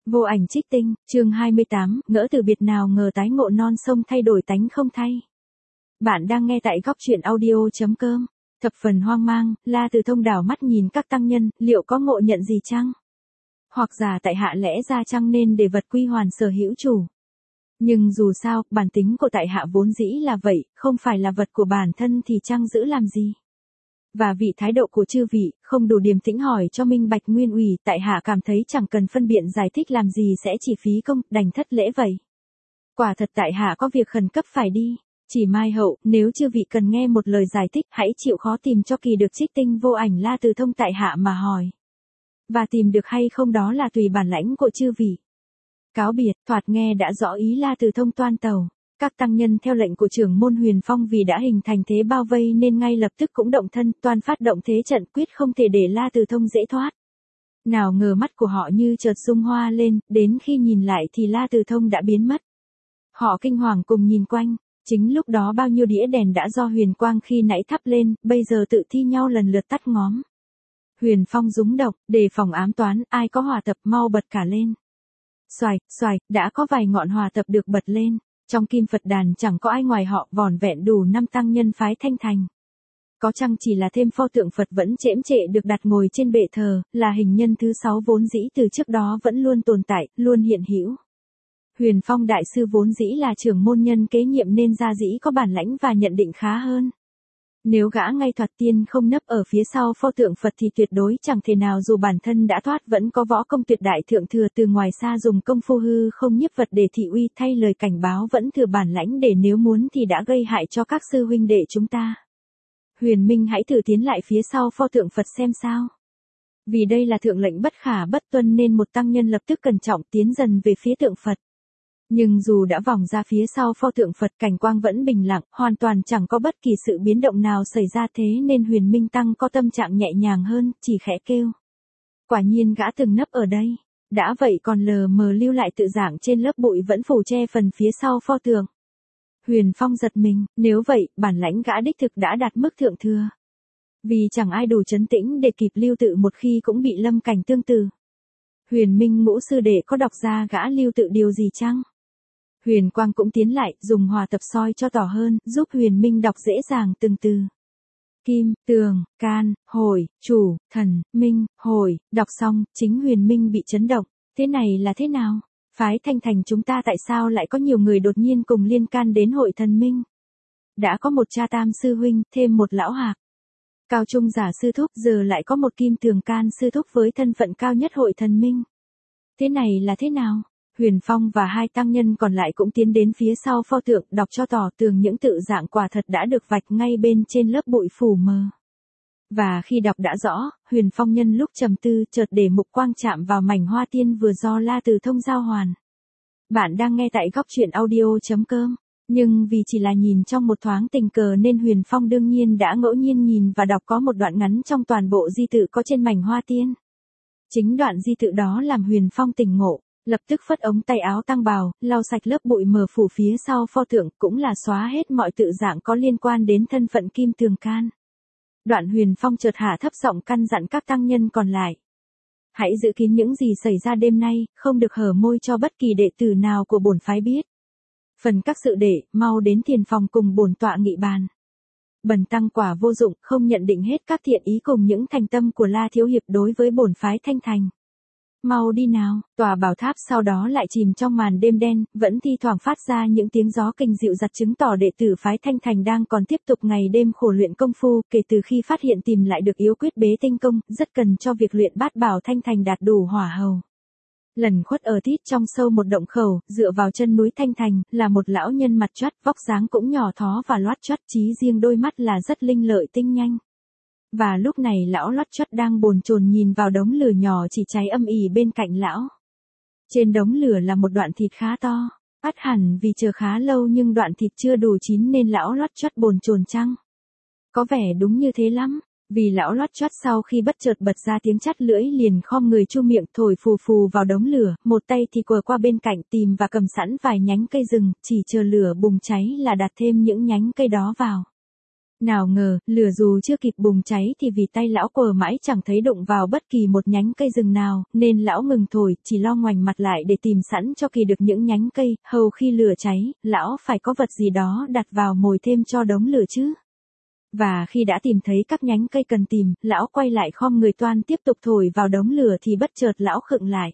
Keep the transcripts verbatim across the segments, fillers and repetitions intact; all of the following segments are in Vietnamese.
Vô ảnh trích tinh, chương hai mươi tám, ngỡ từ biệt nào ngờ tái ngộ non sông thay đổi tánh không thay. Bạn đang nghe tại góc truyện audio.com. Thập phần hoang mang, La Từ Thông đảo mắt nhìn các tăng nhân, liệu có ngộ nhận gì chăng? Hoặc giả tại hạ lẽ ra chăng nên để vật quy hoàn sở hữu chủ. Nhưng dù sao, bản tính của tại hạ vốn dĩ là vậy, không phải là vật của bản thân thì chăng giữ làm gì? Và vì thái độ của chư vị, không đủ điềm tĩnh hỏi cho minh bạch nguyên ủy, tại hạ cảm thấy chẳng cần phân biện giải thích làm gì sẽ chỉ phí công, đành thất lễ vậy. Quả thật tại hạ có việc khẩn cấp phải đi. Chỉ mai hậu, nếu chư vị cần nghe một lời giải thích, hãy chịu khó tìm cho kỳ được trích tinh vô ảnh La Từ Thông tại hạ mà hỏi. Và tìm được hay không đó là tùy bản lãnh của chư vị. Cáo biệt, thoạt nghe đã rõ ý La Từ Thông toan tàu. Các tăng nhân theo lệnh của trưởng môn Huyền Phong vì đã hình thành thế bao vây nên ngay lập tức cũng động thân, toan phát động thế trận quyết không thể để La Từ Thông dễ thoát. Nào ngờ mắt của họ như chợt sung hoa lên, đến khi nhìn lại thì La Từ Thông đã biến mất. Họ kinh hoàng cùng nhìn quanh, chính lúc đó bao nhiêu đĩa đèn đã do huyền quang khi nãy thắp lên, bây giờ tự thi nhau lần lượt tắt ngóm. Huyền Phong rúng động, đề phòng ám toán, ai có hỏa tập mau bật cả lên. Xoài, xoài, đã có vài ngọn hỏa tập được bật lên. Trong kim Phật đàn chẳng có ai ngoài họ, vỏn vẹn đủ năm tăng nhân phái Thanh Thành. Có chăng chỉ là thêm pho tượng Phật vẫn chễm trệ được đặt ngồi trên bệ thờ, là hình nhân thứ sáu vốn dĩ từ trước đó vẫn luôn tồn tại, luôn hiện hữu. Huyền Phong đại sư vốn dĩ là trưởng môn nhân kế nhiệm nên ra dĩ có bản lãnh và nhận định khá hơn. Nếu gã ngay thoạt tiên không nấp ở phía sau pho tượng Phật thì tuyệt đối chẳng thể nào dù bản thân đã thoát vẫn có võ công tuyệt đại thượng thừa từ ngoài xa dùng công phu hư không nhiếp vật để thị uy thay lời cảnh báo vẫn thừa bản lãnh để nếu muốn thì đã gây hại cho các sư huynh đệ chúng ta. Huyền Minh hãy thử tiến lại phía sau pho tượng Phật xem sao. Vì đây là thượng lệnh bất khả bất tuân nên một tăng nhân lập tức cẩn trọng tiến dần về phía tượng Phật. Nhưng dù đã vòng ra phía sau pho tượng Phật cảnh quang vẫn bình lặng, hoàn toàn chẳng có bất kỳ sự biến động nào xảy ra thế nên Huyền Minh Tăng có tâm trạng nhẹ nhàng hơn, chỉ khẽ kêu. Quả nhiên gã từng nấp ở đây, đã vậy còn lờ mờ lưu lại tự dạng trên lớp bụi vẫn phủ che phần phía sau pho tượng. Huyền Phong giật mình, nếu vậy, bản lãnh gã đích thực đã đạt mức thượng thừa. Vì chẳng ai đủ trấn tĩnh để kịp lưu tự một khi cũng bị lâm cảnh tương tự. Huyền Minh ngũ sư đệ có đọc ra gã lưu tự điều gì chăng? Huyền Quang cũng tiến lại, dùng hòa tập soi cho tỏ hơn, giúp Huyền Minh đọc dễ dàng từng từ. Kim, tường, can, hồi, chủ, thần, minh, hồi, đọc xong, chính Huyền Minh bị chấn động. Thế này là thế nào? Phái Thanh Thành chúng ta tại sao lại có nhiều người đột nhiên cùng liên can đến hội thần minh? Đã có một cha tam sư huynh, thêm một lão hạc. Cao trung giả sư thúc, giờ lại có một kim tường can sư thúc với thân phận cao nhất hội thần minh. Thế này là thế nào? Huyền Phong và hai tăng nhân còn lại cũng tiến đến phía sau pho tượng đọc cho tỏ tường những tự dạng quả thật đã được vạch ngay bên trên lớp bụi phủ mờ. Và khi đọc đã rõ, Huyền Phong nhân lúc trầm tư chợt để mục quang chạm vào mảnh hoa tiên vừa do La Từ Thông giao hoàn. Bạn đang nghe tại góc truyện audio.com. Nhưng vì chỉ là nhìn trong một thoáng tình cờ nên Huyền Phong đương nhiên đã ngẫu nhiên nhìn và đọc có một đoạn ngắn trong toàn bộ di tự có trên mảnh hoa tiên. Chính đoạn di tự đó làm Huyền Phong tỉnh ngộ. Lập tức phất ống tay áo tăng bào, lau sạch lớp bụi mờ phủ phía sau pho tượng cũng là xóa hết mọi tự dạng có liên quan đến thân phận kim tường can. Đoạn Huyền Phong chợt hạ thấp giọng căn dặn các tăng nhân còn lại. Hãy giữ kín những gì xảy ra đêm nay, không được hở môi cho bất kỳ đệ tử nào của bổn phái biết. Phần các sự đệ, mau đến tiền phòng cùng bổn tọa nghị bàn. Bần tăng quả vô dụng, không nhận định hết các thiện ý cùng những thành tâm của La Thiếu Hiệp đối với bổn phái Thanh Thành. Mau đi nào, tòa bảo tháp sau đó lại chìm trong màn đêm đen, vẫn thi thoảng phát ra những tiếng gió kinh dịu dặt chứng tỏ đệ tử phái Thanh Thành đang còn tiếp tục ngày đêm khổ luyện công phu, kể từ khi phát hiện tìm lại được yếu quyết bế tinh công, rất cần cho việc luyện bát bảo Thanh Thành đạt đủ hỏa hầu. Lần khuất ở tít trong sâu một động khẩu, dựa vào chân núi Thanh Thành, là một lão nhân mặt choắt, vóc dáng cũng nhỏ thó và loát choắt, chí riêng đôi mắt là rất linh lợi tinh nhanh. Và lúc này lão lót chót đang bồn chồn nhìn vào đống lửa nhỏ chỉ cháy âm ỉ bên cạnh lão. Trên đống lửa là một đoạn thịt khá to, ắt hẳn vì chờ khá lâu nhưng đoạn thịt chưa đủ chín nên lão lót chót bồn chồn chăng? Có vẻ đúng như thế lắm, vì lão lót chót sau khi bất chợt bật ra tiếng chát lưỡi liền khom người chu miệng thổi phù phù vào đống lửa, một tay thì quờ qua bên cạnh tìm và cầm sẵn vài nhánh cây rừng, chỉ chờ lửa bùng cháy là đặt thêm những nhánh cây đó vào. Nào ngờ, lửa dù chưa kịp bùng cháy thì vì tay lão quờ mãi chẳng thấy đụng vào bất kỳ một nhánh cây rừng nào, nên lão ngừng thổi, chỉ lo ngoảnh mặt lại để tìm sẵn cho kỳ được những nhánh cây, hầu khi lửa cháy, lão phải có vật gì đó đặt vào mồi thêm cho đống lửa chứ. Và khi đã tìm thấy các nhánh cây cần tìm, lão quay lại khom người toan tiếp tục thổi vào đống lửa thì bất chợt lão khựng lại.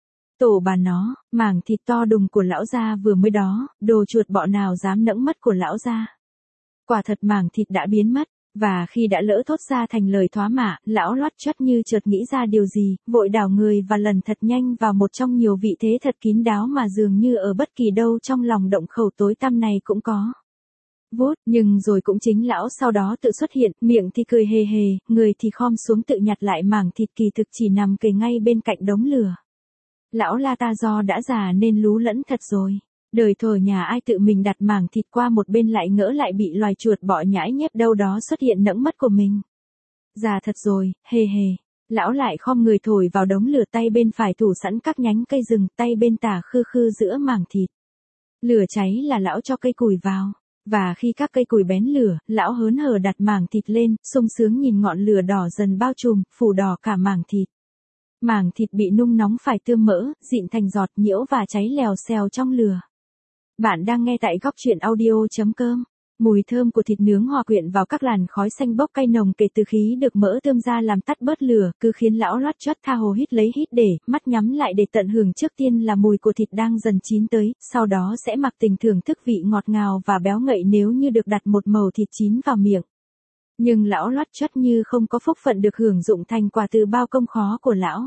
Tổ bà nó, mảng thịt to đùng của lão gia vừa mới đó, đồ chuột bọ nào dám nẫng mất của lão gia. Quả thật mảng thịt đã biến mất, và khi đã lỡ thốt ra thành lời thoá mạ, lão loắt choắt như chợt nghĩ ra điều gì, vội đảo người và lần thật nhanh vào một trong nhiều vị thế thật kín đáo mà dường như ở bất kỳ đâu trong lòng động khẩu tối tăm này cũng có. Vút, nhưng rồi cũng chính lão sau đó tự xuất hiện, miệng thì cười hề hề, người thì khom xuống tự nhặt lại mảng thịt kỳ thực chỉ nằm kề ngay bên cạnh đống lửa. Lão la ta do đã già nên lú lẫn thật rồi. Đời thờ nhà ai tự mình đặt mảng thịt qua một bên lại ngỡ lại bị loài chuột bọ nhãi nhép đâu đó xuất hiện nẫng mất của mình. Già thật rồi, hề hề. Lão lại khom người thổi vào đống lửa, tay bên phải thủ sẵn các nhánh cây rừng, tay bên tả khư khư giữa mảng thịt. Lửa cháy là lão cho cây củi vào. Và khi các cây củi bén lửa, lão hớn hở đặt mảng thịt lên, sung sướng nhìn ngọn lửa đỏ dần bao trùm, phủ đỏ cả mảng thịt. Mảng thịt bị nung nóng phải tươm mỡ, dịn thành giọt nhiễu và cháy lèo xèo trong lửa. Bạn đang nghe tại góc truyện audio chấm com. Mùi thơm của thịt nướng hòa quyện vào các làn khói xanh bốc cay nồng kể từ khí được mỡ tươm ra làm tắt bớt lửa, cứ khiến lão loắt choắt tha hồ hít lấy hít để, mắt nhắm lại để tận hưởng. Trước tiên là mùi của thịt đang dần chín tới, sau đó sẽ mặc tình thưởng thức vị ngọt ngào và béo ngậy nếu như được đặt một mẩu thịt chín vào miệng. Nhưng lão loắt choắt như không có phúc phận được hưởng dụng thành quả từ bao công khó của lão.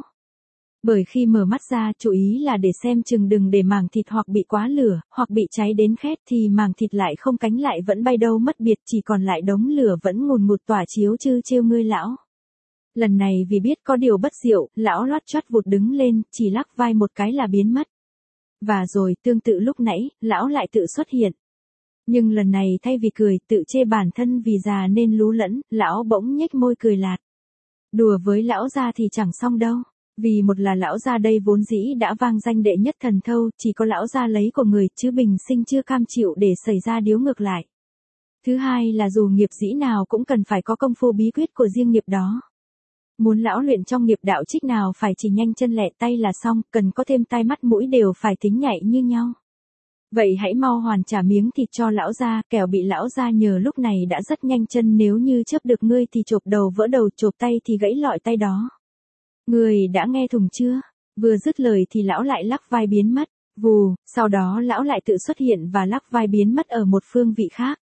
Bởi khi mở mắt ra chú ý là để xem chừng đừng để mảng thịt hoặc bị quá lửa, hoặc bị cháy đến khét thì mảng thịt lại không cánh lại vẫn bay đâu mất biệt, chỉ còn lại đống lửa vẫn ngùn ngụt tỏa chiếu chư trêu ngươi lão. Lần này vì biết có điều bất diệu, lão loắt choắt vụt đứng lên, chỉ lắc vai một cái là biến mất. Và rồi tương tự lúc nãy, lão lại tự xuất hiện. Nhưng lần này thay vì cười, tự chê bản thân vì già nên lú lẫn, lão bỗng nhếch môi cười lạt. Đùa với lão gia thì chẳng xong đâu. Vì một là lão gia đây vốn dĩ đã vang danh đệ nhất thần thâu, chỉ có lão gia lấy của người chứ bình sinh chưa cam chịu để xảy ra điếu ngược lại. Thứ hai là dù nghiệp dĩ nào cũng cần phải có công phu bí quyết của riêng nghiệp đó. Muốn lão luyện trong nghiệp đạo trích nào phải chỉ nhanh chân lẹ tay là xong, cần có thêm tai mắt mũi đều phải tính nhạy như nhau. Vậy hãy mau hoàn trả miếng thịt cho lão gia, kẻo bị lão gia nhờ lúc này đã rất nhanh chân, nếu như chớp được ngươi thì chộp đầu vỡ đầu, chộp tay thì gãy lọi tay đó. Người đã nghe thùng chưa? Vừa dứt lời thì lão lại lắc vai biến mất. Vù, sau đó lão lại tự xuất hiện và lắc vai biến mất ở một phương vị khác.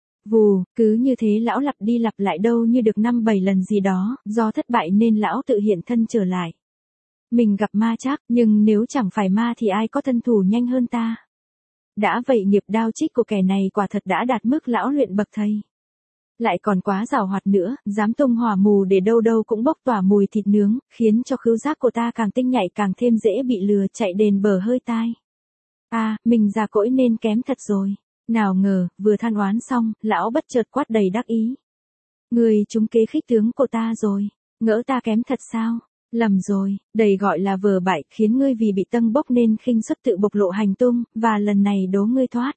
Vù, cứ như thế lão lặp đi lặp lại đâu như được năm bảy lần gì đó, do thất bại nên lão tự hiện thân trở lại. Mình gặp ma chắc, nhưng nếu chẳng phải ma thì ai có thân thủ nhanh hơn ta. Đã vậy nghiệp đao trích của kẻ này quả thật đã đạt mức lão luyện bậc thầy. Lại còn quá giàu hoạt nữa, dám tung hỏa mù để đâu đâu cũng bốc tỏa mùi thịt nướng, khiến cho khứu giác của ta càng tinh nhạy càng thêm dễ bị lừa chạy đền bờ hơi tai. À, mình già cỗi nên kém thật rồi. Nào ngờ, vừa than oán xong, lão bất chợt quát đầy đắc ý. Người trúng kế khích tướng của ta rồi, ngỡ ta kém thật sao? Lầm rồi, đầy gọi là vờ bại, khiến ngươi vì bị tâng bốc nên khinh suất tự bộc lộ hành tung, và lần này đố ngươi thoát.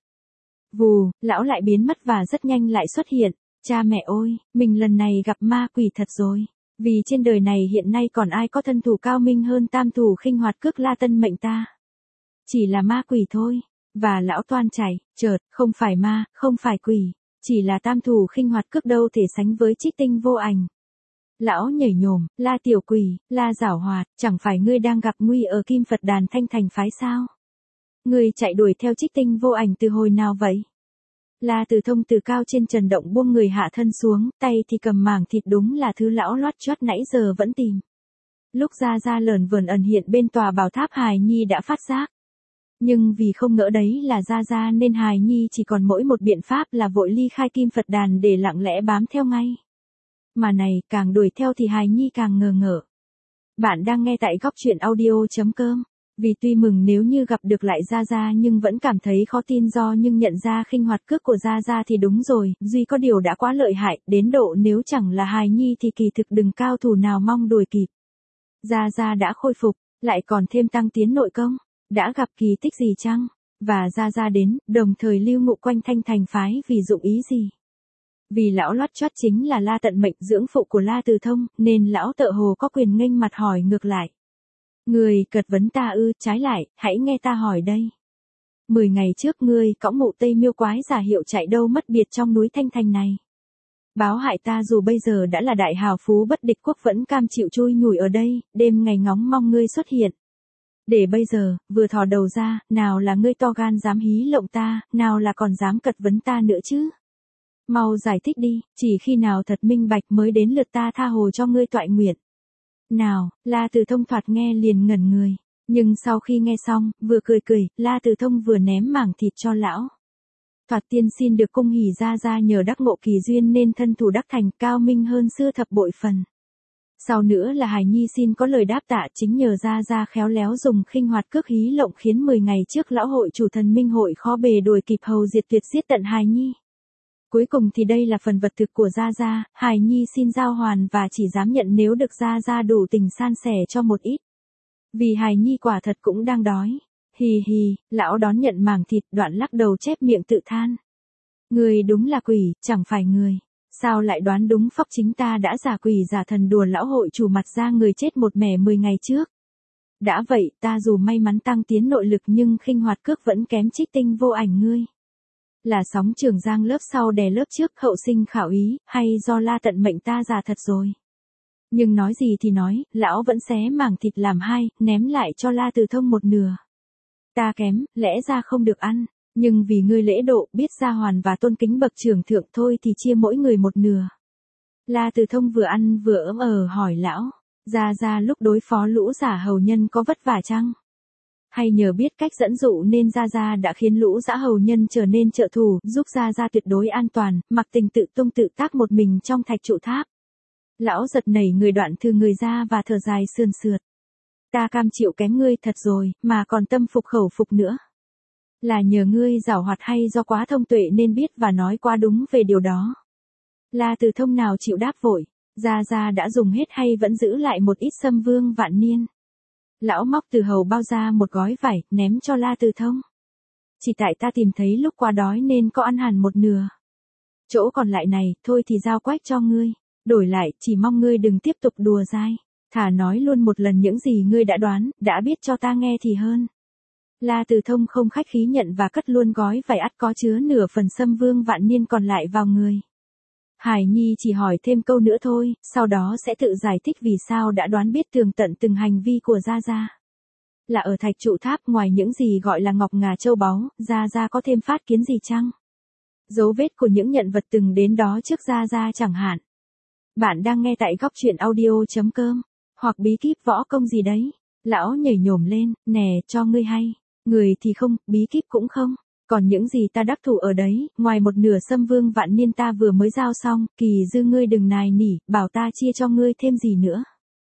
Vù, lão lại biến mất và rất nhanh lại xuất hiện. Cha mẹ ôi, mình lần này gặp ma quỷ thật rồi. Vì trên đời này hiện nay còn ai có thân thủ cao minh hơn tam thủ khinh hoạt cước la tân mệnh ta. Chỉ là ma quỷ thôi. Và lão toan chảy, chợt, không phải ma, không phải quỷ. Chỉ là tam thủ khinh hoạt cước đâu thể sánh với trích tinh vô ảnh. Lão nhảy nhổm, la tiểu quỷ, la giảo hoạt, chẳng phải ngươi đang gặp nguy ở Kim Phật Đàn Thanh Thành phái sao? Ngươi chạy đuổi theo trích tinh vô ảnh từ hồi nào vậy? La Từ Thông từ cao trên trần động buông người hạ thân xuống, tay thì cầm mảng thịt, đúng là thứ lão loắt choắt nãy giờ vẫn tìm. Lúc ra ra lởn vởn ẩn hiện bên tòa bảo tháp hài nhi đã phát giác. Nhưng vì không ngỡ đấy là ra ra nên hài nhi chỉ còn mỗi một biện pháp là vội ly khai Kim Phật Đàn để lặng lẽ bám theo ngay. Mà này, càng đuổi theo thì hài nhi càng ngờ ngợ. Bạn đang nghe tại góc truyện audio chấm com. Vì tuy mừng nếu như gặp được lại Gia Gia nhưng vẫn cảm thấy khó tin do nhưng nhận ra khinh hoạt cước của Gia Gia thì đúng rồi, duy có điều đã quá lợi hại, đến độ nếu chẳng là hài nhi thì kỳ thực đừng cao thủ nào mong đuổi kịp. Gia Gia đã khôi phục, lại còn thêm tăng tiến nội công, đã gặp kỳ tích gì chăng? Và Gia Gia đến, đồng thời lưu ngụ quanh Thanh Thành phái vì dụng ý gì? Vì lão loát choát chính là La Tận Mệnh dưỡng phụ của La Từ Thông, nên lão tợ hồ có quyền nghênh mặt hỏi ngược lại. Người cật vấn ta ư, trái lại, hãy nghe ta hỏi đây. Mười ngày trước ngươi cõng mụ Tây Miêu quái giả hiệu chạy đâu mất biệt trong núi Thanh Thành này. Báo hại ta dù bây giờ đã là đại hào phú bất địch quốc vẫn cam chịu chui nhủi ở đây, đêm ngày ngóng mong ngươi xuất hiện. Để bây giờ, vừa thò đầu ra, nào là ngươi to gan dám hí lộng ta, nào là còn dám cật vấn ta nữa chứ. Mau giải thích đi, chỉ khi nào thật minh bạch mới đến lượt ta tha hồ cho ngươi toại nguyện. Nào, La Từ Thông thoạt nghe liền ngẩn người. Nhưng sau khi nghe xong, vừa cười cười, La Từ Thông vừa ném mảng thịt cho lão. Thoạt tiên xin được cung hỉ ra ra nhờ đắc ngộ kỳ duyên nên thân thủ đắc thành cao minh hơn xưa thập bội phần. Sau nữa là hài nhi xin có lời đáp tạ chính nhờ ra ra khéo léo dùng khinh hoạt cước hí lộng khiến mười ngày trước lão hội chủ thần minh hội khó bề đuổi kịp hầu diệt tuyệt giết tận hài nhi. Cuối cùng thì đây là phần vật thực của Gia Gia, hài nhi xin giao hoàn và chỉ dám nhận nếu được Gia Gia đủ tình san sẻ cho một ít. Vì hài nhi quả thật cũng đang đói. Hì hì, lão đón nhận mảng thịt đoạn lắc đầu chép miệng tự than. Người đúng là quỷ, chẳng phải người. Sao lại đoán đúng phóc chính ta đã giả quỷ giả thần đùa lão hội chủ mặt ra người chết một mẻ mười ngày trước. Đã vậy, ta dù may mắn tăng tiến nội lực nhưng khinh hoạt cước vẫn kém trích tinh vô ảnh ngươi. Là sóng trường giang lớp sau đè lớp trước hậu sinh khảo ý, hay do La Tận Mệnh ta già thật rồi. Nhưng nói gì thì nói, lão vẫn xé mảng thịt làm hai, ném lại cho La Từ Thông một nửa. Ta kém, lẽ ra không được ăn, nhưng vì ngươi lễ độ, biết gia hoàn và tôn kính bậc trưởng thượng thôi thì chia mỗi người một nửa. La Từ Thông vừa ăn vừa ấm ờ hỏi lão, Gia Gia lúc đối phó lũ giả hầu nhân có vất vả chăng? Hay nhờ biết cách dẫn dụ nên Gia Gia đã khiến lũ dã hầu nhân trở nên trợ thủ, giúp Gia Gia tuyệt đối an toàn, mặc tình tự tung tự tác một mình trong thạch trụ tháp. Lão giật nảy người đoạn thư người ra và thở dài sườn sượt. Ta cam chịu kém ngươi thật rồi, mà còn tâm phục khẩu phục nữa. Là nhờ ngươi giảo hoạt hay do quá thông tuệ nên biết và nói quá đúng về điều đó. La Từ Thông nào chịu đáp vội, Gia Gia đã dùng hết hay vẫn giữ lại một ít sâm vương vạn niên. Lão móc từ hầu bao ra một gói vải, ném cho La Từ Thông. Chỉ tại ta tìm thấy lúc quá đói nên có ăn hẳn một nửa. Chỗ còn lại này, thôi thì giao quách cho ngươi. Đổi lại, chỉ mong ngươi đừng tiếp tục đùa dai. Thà nói luôn một lần những gì ngươi đã đoán, đã biết cho ta nghe thì hơn. La Từ Thông không khách khí nhận và cất luôn gói vải ắt có chứa nửa phần sâm vương vạn niên còn lại vào người. Hải Nhi chỉ hỏi thêm câu nữa thôi, sau đó sẽ tự giải thích vì sao đã đoán biết tường tận từng hành vi của Gia Gia. Là ở thạch trụ tháp ngoài những gì gọi là ngọc ngà châu báu, Gia Gia có thêm phát kiến gì chăng? Dấu vết của những nhận vật từng đến đó trước Gia Gia chẳng hạn. Bạn đang nghe tại góc truyện audio.com, hoặc bí kíp võ công gì đấy. Lão nhảy nhổm lên, nè, cho ngươi hay. Người thì không, bí kíp cũng không. Còn những gì ta đắc thủ ở đấy, ngoài một nửa sâm vương vạn niên ta vừa mới giao xong, kỳ dư ngươi đừng nài nỉ, bảo ta chia cho ngươi thêm gì nữa.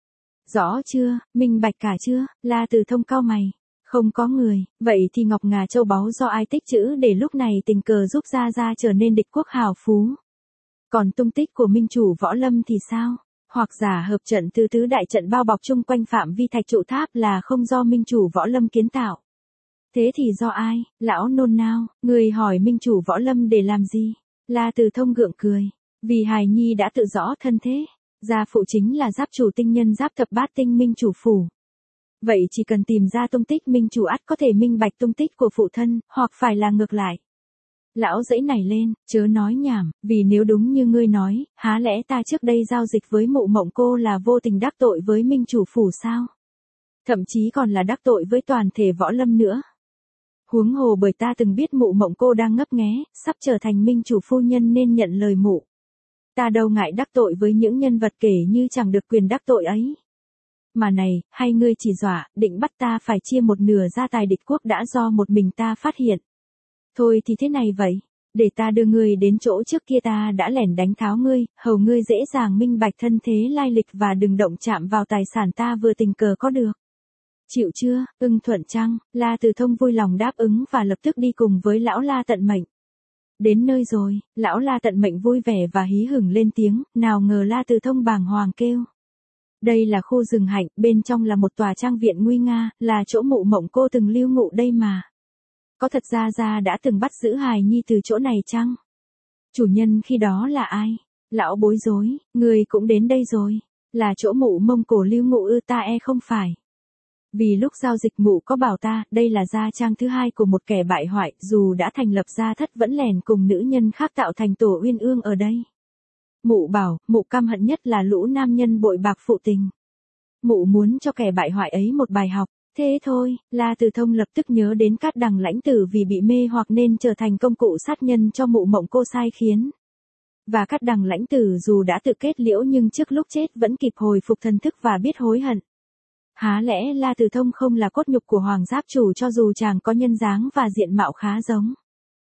Rõ chưa, minh bạch cả chưa, La Từ Thông cau mày. Không có người, vậy thì ngọc ngà châu báu do ai tích trữ để lúc này tình cờ giúp Gia Gia trở nên địch quốc hào phú. Còn tung tích của minh chủ võ lâm thì sao? Hoặc giả hợp trận từ tứ đại trận bao bọc chung quanh phạm vi thạch trụ tháp là không do minh chủ võ lâm kiến tạo. Thế thì do ai? Lão nôn nao, người hỏi minh chủ võ lâm để làm gì? La Từ Thông gượng cười. Vì hài nhi đã tự rõ thân thế. Gia phụ chính là giáp chủ tinh nhân giáp thập bát tinh minh chủ phủ. Vậy chỉ cần tìm ra tung tích minh chủ ắt có thể minh bạch tung tích của phụ thân, hoặc phải là ngược lại. Lão dãy nảy lên, chớ nói nhảm, vì nếu đúng như ngươi nói, há lẽ ta trước đây giao dịch với mụ mộng cô là vô tình đắc tội với minh chủ phủ sao? Thậm chí còn là đắc tội với toàn thể võ lâm nữa. Huống hồ bởi ta từng biết mụ mộng cô đang ngấp nghé, sắp trở thành minh chủ phu nhân nên nhận lời mụ. Ta đâu ngại đắc tội với những nhân vật kể như chẳng được quyền đắc tội ấy. Mà này, hay ngươi chỉ dọa, định bắt ta phải chia một nửa gia tài địch quốc đã do một mình ta phát hiện. Thôi thì thế này vậy, để ta đưa ngươi đến chỗ trước kia ta đã lẻn đánh tháo ngươi, hầu ngươi dễ dàng minh bạch thân thế lai lịch và đừng động chạm vào tài sản ta vừa tình cờ có được. Chịu chưa, ưng thuận chăng? La Từ Thông vui lòng đáp ứng và lập tức đi cùng với lão La Tận Mệnh. Đến nơi rồi, lão La Tận Mệnh vui vẻ và hí hửng lên tiếng, nào ngờ La Từ Thông bàng hoàng kêu. Đây là khu rừng hạnh, bên trong là một tòa trang viện nguy nga, là chỗ mụ mộng cô từng lưu ngụ đây mà. Có thật ra Gia đã từng bắt giữ hài nhi từ chỗ này chăng? Chủ nhân khi đó là ai? Lão bối rối, người cũng đến đây rồi. Là chỗ mụ Mông Cổ lưu ngụ ư? Ta e không phải. Vì lúc giao dịch mụ có bảo ta, đây là gia trang thứ hai của một kẻ bại hoại, dù đã thành lập gia thất vẫn lèn cùng nữ nhân khác tạo thành tổ uyên ương ở đây. Mụ bảo, mụ căm hận nhất là lũ nam nhân bội bạc phụ tình. Mụ muốn cho kẻ bại hoại ấy một bài học. Thế thôi, La Từ Thông lập tức nhớ đến Cát Đằng lãnh tử vì bị mê hoặc nên trở thành công cụ sát nhân cho mụ Mộng Cô sai khiến. Và Cát Đằng lãnh tử dù đã tự kết liễu nhưng trước lúc chết vẫn kịp hồi phục thần thức và biết hối hận. Há lẽ La Từ Thông không là cốt nhục của Hoàng Giáp Chủ cho dù chàng có nhân dáng và diện mạo khá giống.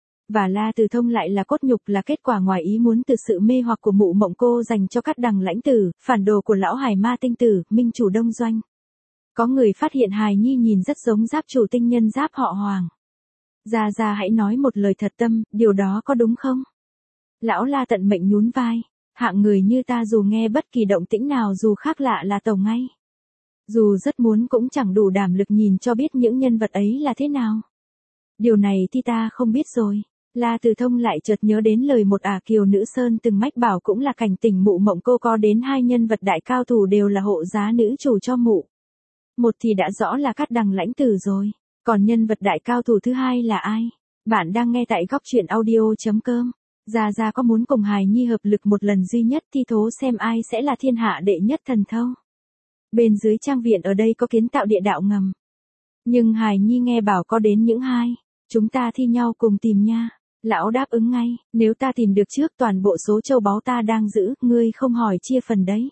Và La Từ Thông lại là cốt nhục là kết quả ngoài ý muốn từ sự mê hoặc của mụ Mộng Cô dành cho Cát Đằng lãnh tử, phản đồ của lão Hải Ma Tinh Tử, minh chủ Đông Doanh. Có người phát hiện hài nhi nhìn rất giống Giáp Chủ tinh nhân Giáp họ Hoàng. Gia Gia hãy nói một lời thật tâm, điều đó có đúng không? Lão La tận mệnh nhún vai. Hạng người như ta dù nghe bất kỳ động tĩnh nào dù khác lạ là tàu ngay. Dù rất muốn cũng chẳng đủ đảm lực nhìn cho biết những nhân vật ấy là thế nào. Điều này thì ta không biết rồi. La Từ Thông lại chợt nhớ đến lời một ả kiều nữ sơn từng mách bảo cũng là cảnh tỉnh mụ Mộng Cô có đến hai nhân vật đại cao thủ đều là hộ giá nữ chủ cho mụ. Một thì đã rõ là Cát Đằng lãnh tử rồi. Còn nhân vật đại cao thủ thứ hai là ai? Bạn đang nghe tại góc truyện audio chấm com. Gia Gia có muốn cùng hài nhi hợp lực một lần duy nhất thi thố xem ai sẽ là thiên hạ đệ nhất thần thâu. Bên dưới trang viện ở đây có kiến tạo địa đạo ngầm. Nhưng hài nhi nghe bảo có đến những hai. Chúng ta thi nhau cùng tìm nha. Lão đáp ứng ngay, nếu ta tìm được trước toàn bộ số châu báu ta đang giữ, ngươi không hỏi chia phần đấy.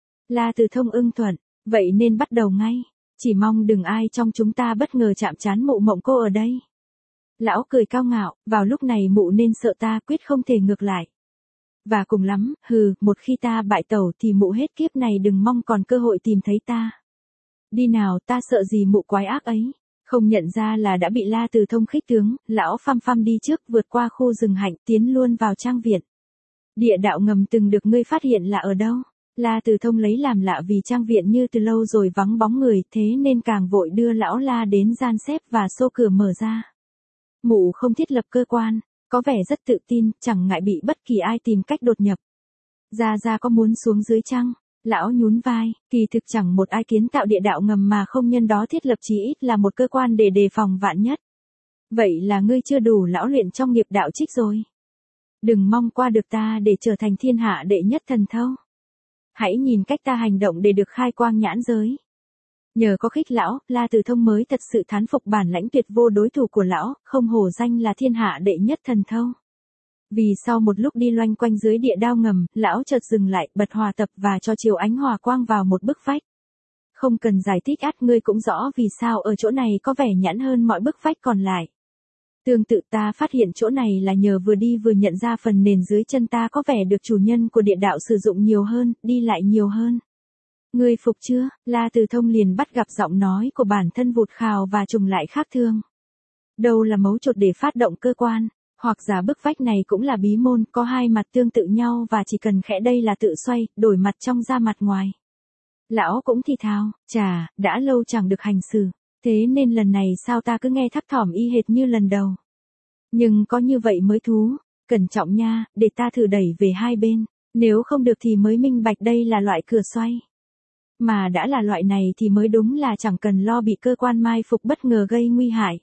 La Từ Thông ưng thuận, vậy nên bắt đầu ngay. Chỉ mong đừng ai trong chúng ta bất ngờ chạm trán mụ Mộng Cô ở đây. Lão cười cao ngạo, vào lúc này mụ nên sợ ta quyết không thể ngược lại. Và cùng lắm, hừ, một khi ta bại tẩu thì mụ hết kiếp này đừng mong còn cơ hội tìm thấy ta. Đi nào, ta sợ gì mụ quái ác ấy. Không nhận ra là đã bị La Từ Thông khích tướng, lão phăm phăm đi trước vượt qua khu rừng hạnh tiến luôn vào trang viện. Địa đạo ngầm từng được ngươi phát hiện là ở đâu? La Từ Thông lấy làm lạ vì trang viện như từ lâu rồi vắng bóng người thế nên càng vội đưa lão La đến gian xếp và xô cửa mở ra. Mụ không thiết lập cơ quan, có vẻ rất tự tin, chẳng ngại bị bất kỳ ai tìm cách đột nhập. Gia Gia có muốn xuống dưới chăng? Lão nhún vai, kỳ thực chẳng một ai kiến tạo địa đạo ngầm mà không nhân đó thiết lập chí ít là một cơ quan để đề phòng vạn nhất. Vậy là ngươi chưa đủ lão luyện trong nghiệp đạo trích rồi. Đừng mong qua được ta để trở thành thiên hạ đệ nhất thần thâu. Hãy nhìn cách ta hành động để được khai quang nhãn giới. Nhờ có khích lão, La Từ Thông mới thật sự thán phục bản lãnh tuyệt vô đối thủ của lão, không hổ danh là thiên hạ đệ nhất thần thâu. Vì sau một lúc đi loanh quanh dưới địa đao ngầm, lão chợt dừng lại, bật hòa tập và cho chiếu ánh hòa quang vào một bức vách. Không cần giải thích ắt ngươi cũng rõ vì sao ở chỗ này có vẻ nhẵn hơn mọi bức vách còn lại. Tương tự ta phát hiện chỗ này là nhờ vừa đi vừa nhận ra phần nền dưới chân ta có vẻ được chủ nhân của địa đạo sử dụng nhiều hơn, đi lại nhiều hơn. Ngươi phục chưa? La Từ Thông liền bắt gặp giọng nói của bản thân vụt khào và trùng lại khác thường. Đâu là mấu chốt để phát động cơ quan? Hoặc giả bức vách này cũng là bí môn, có hai mặt tương tự nhau và chỉ cần khẽ đây là tự xoay, đổi mặt trong ra mặt ngoài. Lão cũng thì thào, chà, đã lâu chẳng được hành xử, thế nên lần này sao ta cứ nghe thấp thỏm y hệt như lần đầu. Nhưng có như vậy mới thú, cẩn trọng nha, để ta thử đẩy về hai bên, nếu không được thì mới minh bạch đây là loại cửa xoay. Mà đã là loại này thì mới đúng là chẳng cần lo bị cơ quan mai phục bất ngờ gây nguy hại.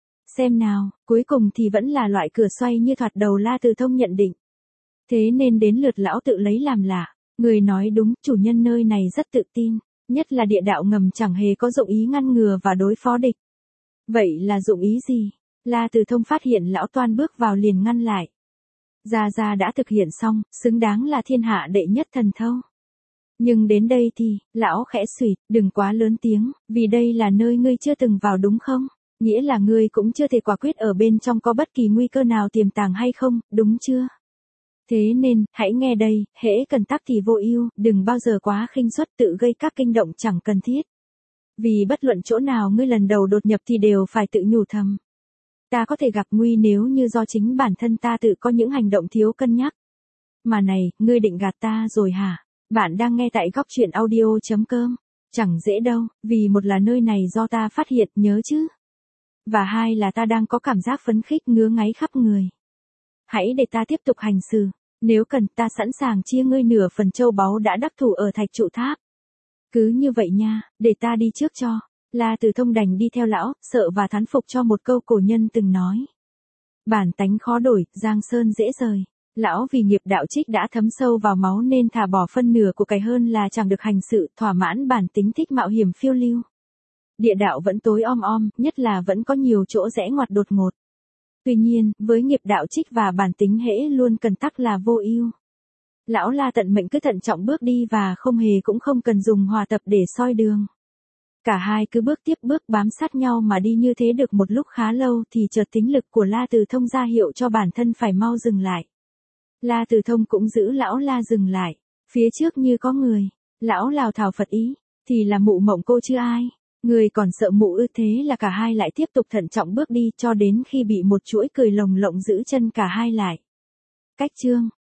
Xem nào, cuối cùng thì vẫn là loại cửa xoay như thoạt đầu La Từ Thông nhận định. Thế nên đến lượt lão tự lấy làm lạ. Người nói đúng, chủ nhân nơi này rất tự tin. Nhất là địa đạo ngầm chẳng hề có dụng ý ngăn ngừa và đối phó địch. Vậy là dụng ý gì? La Từ Thông phát hiện lão toan bước vào liền ngăn lại. Gia Gia đã thực hiện xong, xứng đáng là thiên hạ đệ nhất thần thâu. Nhưng đến đây thì, lão khẽ suýt, đừng quá lớn tiếng, vì đây là nơi ngươi chưa từng vào đúng không? Nghĩa là ngươi cũng chưa thể quả quyết ở bên trong có bất kỳ nguy cơ nào tiềm tàng hay không, đúng chưa? Thế nên, hãy nghe đây, hễ cần tắc thì vô ưu, đừng bao giờ quá khinh suất tự gây các kinh động chẳng cần thiết. Vì bất luận chỗ nào ngươi lần đầu đột nhập thì đều phải tự nhủ thầm. Ta có thể gặp nguy nếu như do chính bản thân ta tự có những hành động thiếu cân nhắc. Mà này, ngươi định gạt ta rồi hả? Bạn đang nghe tại góc truyện audio chấm com. Chẳng dễ đâu, vì một là nơi này do ta phát hiện, nhớ chứ. Và hai là ta đang có cảm giác phấn khích ngứa ngáy khắp người. Hãy để ta tiếp tục hành xử. Nếu cần ta sẵn sàng chia ngươi nửa phần châu báu đã đắc thủ ở thạch trụ tháp. Cứ như vậy nha, để ta đi trước cho. La Tử Thông đành đi theo lão, sợ và thán phục cho một câu cổ nhân từng nói. Bản tánh khó đổi, giang sơn dễ rời. Lão vì nghiệp đạo trích đã thấm sâu vào máu nên thà bỏ phân nửa của cải hơn là chẳng được hành sự, thỏa mãn bản tính thích mạo hiểm phiêu lưu. Địa đạo vẫn tối om om, nhất là vẫn có nhiều chỗ rẽ ngoặt đột ngột. Tuy nhiên, với nghiệp đạo trích và bản tính hễ luôn cần tắc là vô ưu. Lão La tận mệnh cứ thận trọng bước đi và không hề cũng không cần dùng hòa tập để soi đường. Cả hai cứ bước tiếp bước bám sát nhau mà đi như thế được một lúc khá lâu thì chợt tính lực của La Tử Thông ra hiệu cho bản thân phải mau dừng lại. La Tử Thông cũng giữ lão La dừng lại. Phía trước như có người. Lão lào thảo Phật ý. Thì là mụ Mộng Cô chứ ai. Người còn sợ mụ ư, thế là cả hai lại tiếp tục thận trọng bước đi cho đến khi bị một chuỗi cười lồng lộng giữ chân cả hai lại. Cách chương